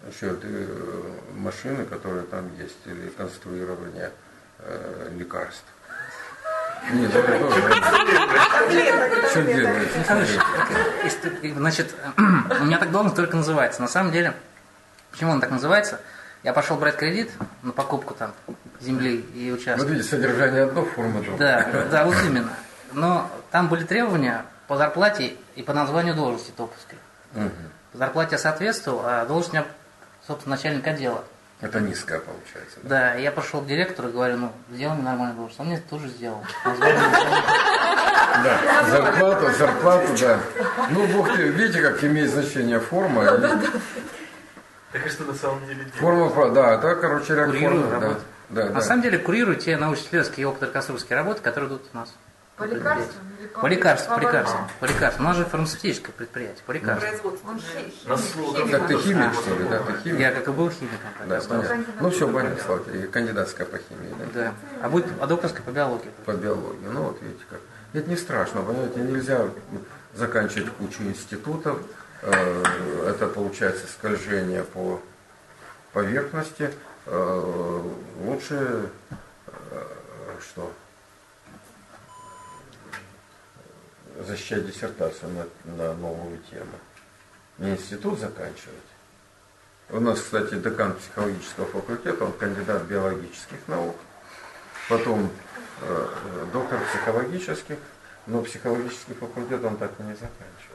Еще машины, которые там есть, или конструирование лекарств. Нет, это тоже. Что делаете? Значит, у меня так должность только называется. На самом деле, почему он так называется? Я пошел брать кредит на покупку там земли и участков. Вот видите, содержание одно, форма другая. Да, вот именно. Но там были требования по зарплате и по названию должности топовской. По зарплате я соответствовал, а должность у меня, собственно, начальник отдела. Это низкая получается. Да, я пошел к директору и говорю, сделай мне нормальную должность. Он мне тоже сделал. Да, зарплату, да. Ну, Бог ты, видите, как имеет значение форма. Так и что на самом деле делать? Форма, да, это, короче, ряд формы. На самом деле курирую те научно-исследовательские и опытно-реконструкторские работы, которые идут у нас. По лекарствам? По лекарствам. У нас же фармацевтическое предприятие, по лекарствам. Так ты химик, что ли? Да, ты химик? Я как и был химиком. Да, понятно. Ну все, понятно, слава тебе. Кандидатская по химии, да? Да. А докторская по биологии. По биологии. Ну вот видите как. Это не страшно, понимаете, нельзя заканчивать кучу институтов. Это получается скольжение по поверхности. Лучше что? Защищать диссертацию на новую тему. Не институт заканчивать. У нас, кстати, декан психологического факультета, он кандидат биологических наук, потом доктор психологических, но психологический факультет он так и не заканчивал.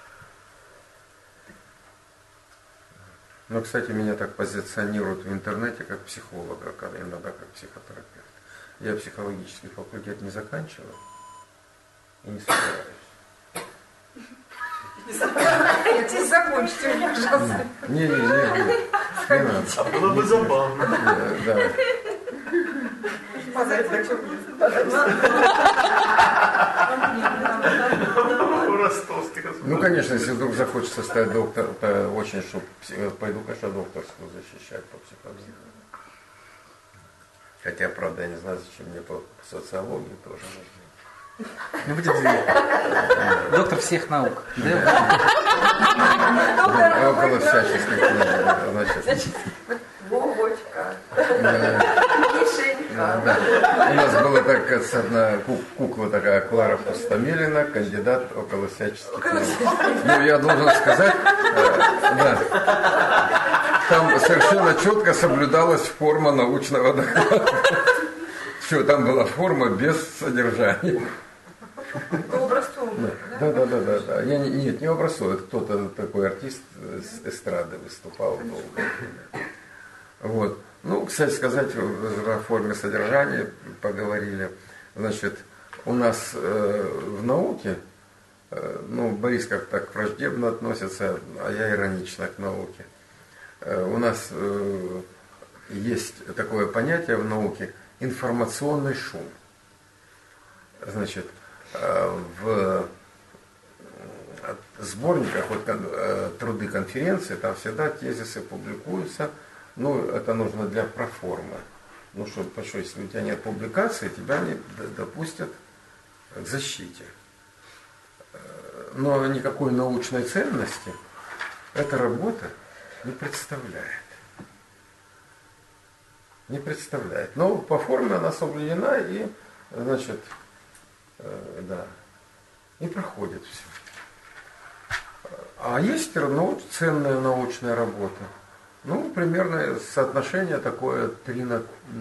Но, кстати, меня так позиционируют в интернете как психолога, иногда как психотерапевт. Я психологический факультет не заканчивал. И не собираюсь. Идите закончите, пожалуйста. Не надо. А было бы забавно. Да. Ну, конечно, если вдруг захочется стать доктором, то очень, пойду, конечно, докторскую защищать по психологии. Хотя, правда, я не знаю, зачем мне по социологии тоже нужно. Ну, будет доктор всех наук. Около всяческих наук. Значит, Вовочка. Да. У нас была такая одна кукла такая, Клара Пустомелина, кандидат около всяческих наук. Ну, я должен сказать, да, там совершенно четко соблюдалась форма научного доклада. Все, там была форма без содержания. Образцовый. Да. Нет, не образцовый. Кто-то такой артист с эстрады выступал долго. Вот. Ну, кстати сказать, о форме содержания поговорили. Значит, у нас в науке, Борис как так враждебно относится, а я иронично к науке. У нас есть такое понятие в науке информационный шум. Значит, в сборниках труды конференции, там всегда тезисы публикуются. Ну, это нужно для проформы. Ну, потому что если у тебя нет публикации, тебя не допустят к защите. Но никакой научной ценности эта работа не представляет. Не представляет. Но по форме она соблюдена и, значит, и проходит все. А есть ценная научная работа. Ну, примерно соотношение такое 3 к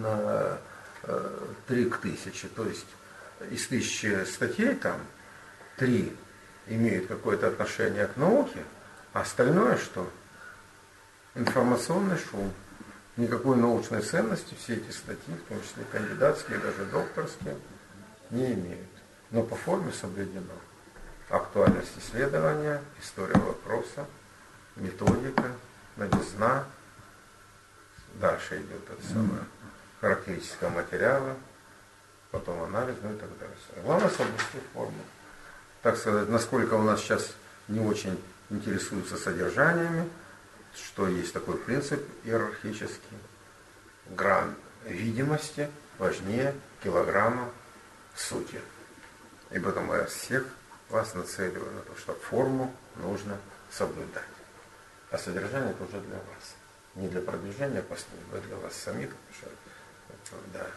1000. То есть из 1000 статей там 3 имеют какое-то отношение к науке, а остальное что? Информационный шум. Никакой научной ценности все эти статьи, в том числе кандидатские, даже докторские, не имеют. Но по форме соблюдено. Актуальность исследования, история вопроса, методика, новизна. Дальше идет характеристика материала, потом анализ, и так далее. Главное соблюсти форму. Так сказать, насколько у нас сейчас не очень интересуются содержаниями, что есть такой принцип иерархический. Грамм видимости важнее килограмма сути. И поэтому я всех вас нацеливаю на то, что форму нужно соблюдать. А содержание это уже для вас. Не для продвижения постов, а для вас самих. Да.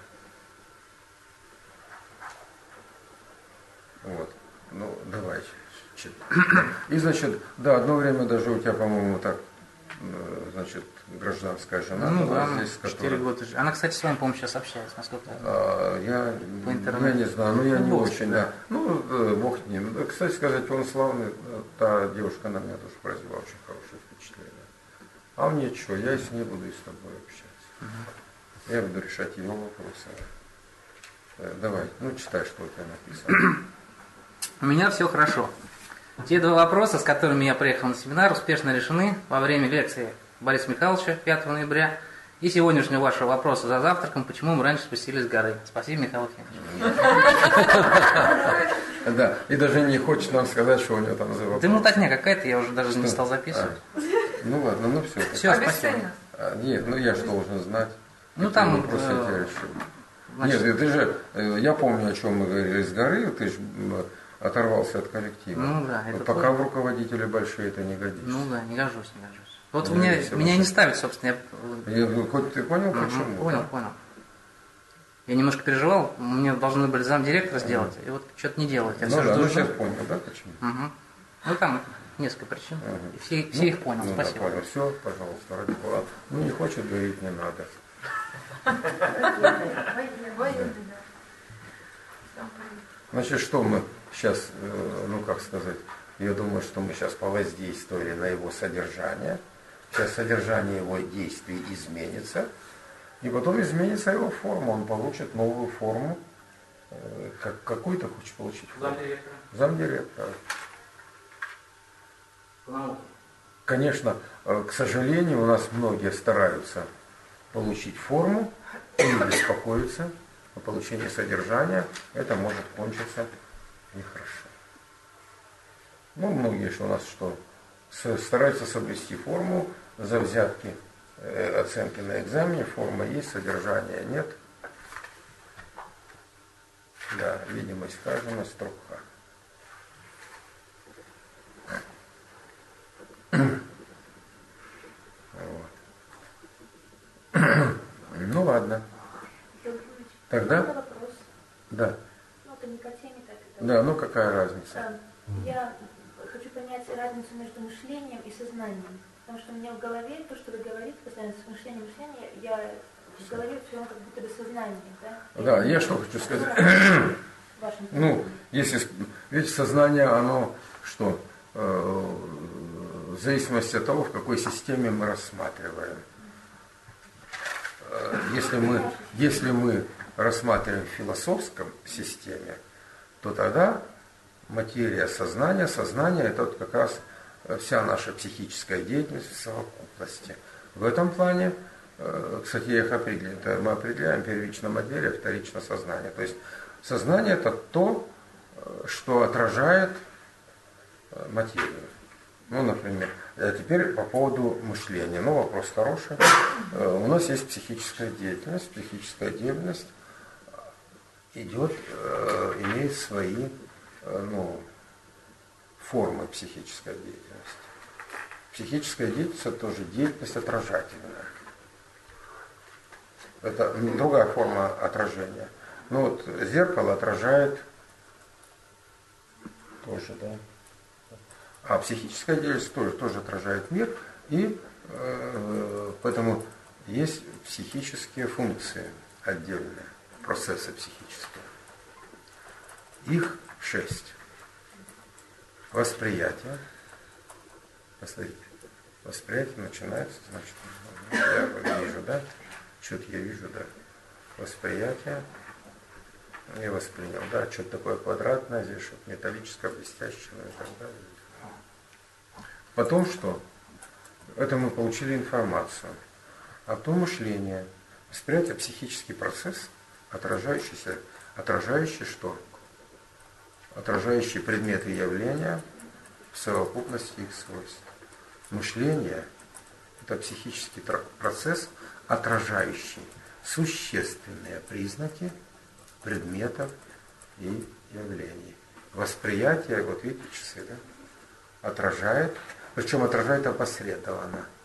Вот. Ну, давай. И, значит, да, одно время даже у тебя, по-моему, так, значит, гражданская жена была да, здесь, 4 года. Она, кстати, с вами, по-моему, сейчас общается, насколько я знаю. Я не знаю, но я не Бог очень, да. Ну, Бог с ним. Да, кстати сказать, он славный, та девушка на меня тоже произвела очень хорошее впечатление. А мне что, я с ней буду и с тобой общаться. Я буду решать ее вопросы. Давай, ну читай, что у тебя написано. У меня все хорошо. Те 2 вопроса, с которыми я приехал на семинар, успешно решены во время лекции Бориса Михайловича 5 ноября и сегодняшнего вашего вопроса за завтраком, почему мы раньше спустились с горы. Спасибо, Михаил Ефимович. Да, и даже не хочет нам сказать, что у него там за вопрос. Да мутатня какая-то, я уже даже не стал записывать. Ну ладно, ну все. Все, спасибо. Нет, ну я же должен знать. Ну там... Просто я тебя решил. Значит, Нет, ты же, я помню, о чем мы говорили с горы, ты же оторвался от коллектива. Ну да, это пока в руководители большие это не годится. Ну да, не гожусь. Вот меня не ставит, собственно. Хоть ты понял, почему? Понял. Я немножко переживал, мне должны были замдиректора сделать, и вот что-то не делать. Я ну да, ну сейчас понял, да, почему? Ну там несколько причин, и все их понял, спасибо. Да, понял. Все, пожалуйста, ради Бога. Ну не хочет говорить, не надо. Значит, что мы сейчас, ну как сказать, я думаю, что мы сейчас повоздействовали на его содержание. Сейчас содержание его действий изменится, и потом изменится его форма. Он получит новую форму. Какую ты хочешь получить форму? Замдиректора. Конечно, к сожалению, у нас многие стараются получить форму и беспокоятся о получении содержания. Это может кончиться нехорошо. Ну, многие же у нас что? Стараются соблюсти форму за взятки оценки на экзамене. Форма есть, содержания нет. Да, видимость сказано, строка. Вот. Ну ладно. Тогда? Вопрос. Да. Ну, это не по теме, так это. Да, ну какая разница? Я хочу понять разницу между мышлением и сознанием. Потому что у меня в голове то, что вы говорите, постоянно с мышлением, я в голове все равно как будто бы сознание, да? Да, я что хочу сказать. Ну, если, ведь сознание, оно что? В зависимости от того, в какой системе мы рассматриваем. Если мы рассматриваем в философском системе, то тогда материя сознание это вот как раз вся наша психическая деятельность в совокупности. В этом плане, кстати, я их определяю. Мы определяем первично материя, вторично сознание. То есть сознание это то, что отражает материю. Ну, например, теперь по поводу мышления. Ну, вопрос хороший. У нас есть психическая деятельность. Психическая деятельность имеет свои формы психической деятельности. Психическая деятельность это тоже деятельность отражательная. Это другая форма отражения. Ну вот зеркало отражает тоже, да. А психическая деятельность тоже отражает мир, и поэтому есть психические функции отдельные, процессы психические. Их 6. Восприятие. Посмотрите. Восприятие начинается, значит, я вижу, да? Что-то я вижу, да. Восприятие. Я воспринял, да, что-то такое квадратное, здесь что-то металлическое, блестящее, и так далее. Потом что? Это мы получили информацию. А то мышление. Восприятие – психический процесс, отражающий что? Отражающий предметы явления в совокупности их свойств. Мышление – это психический процесс, отражающий существенные признаки предметов и явлений. Восприятие, вот видите часы, да, отражает, причем отражает опосредованно.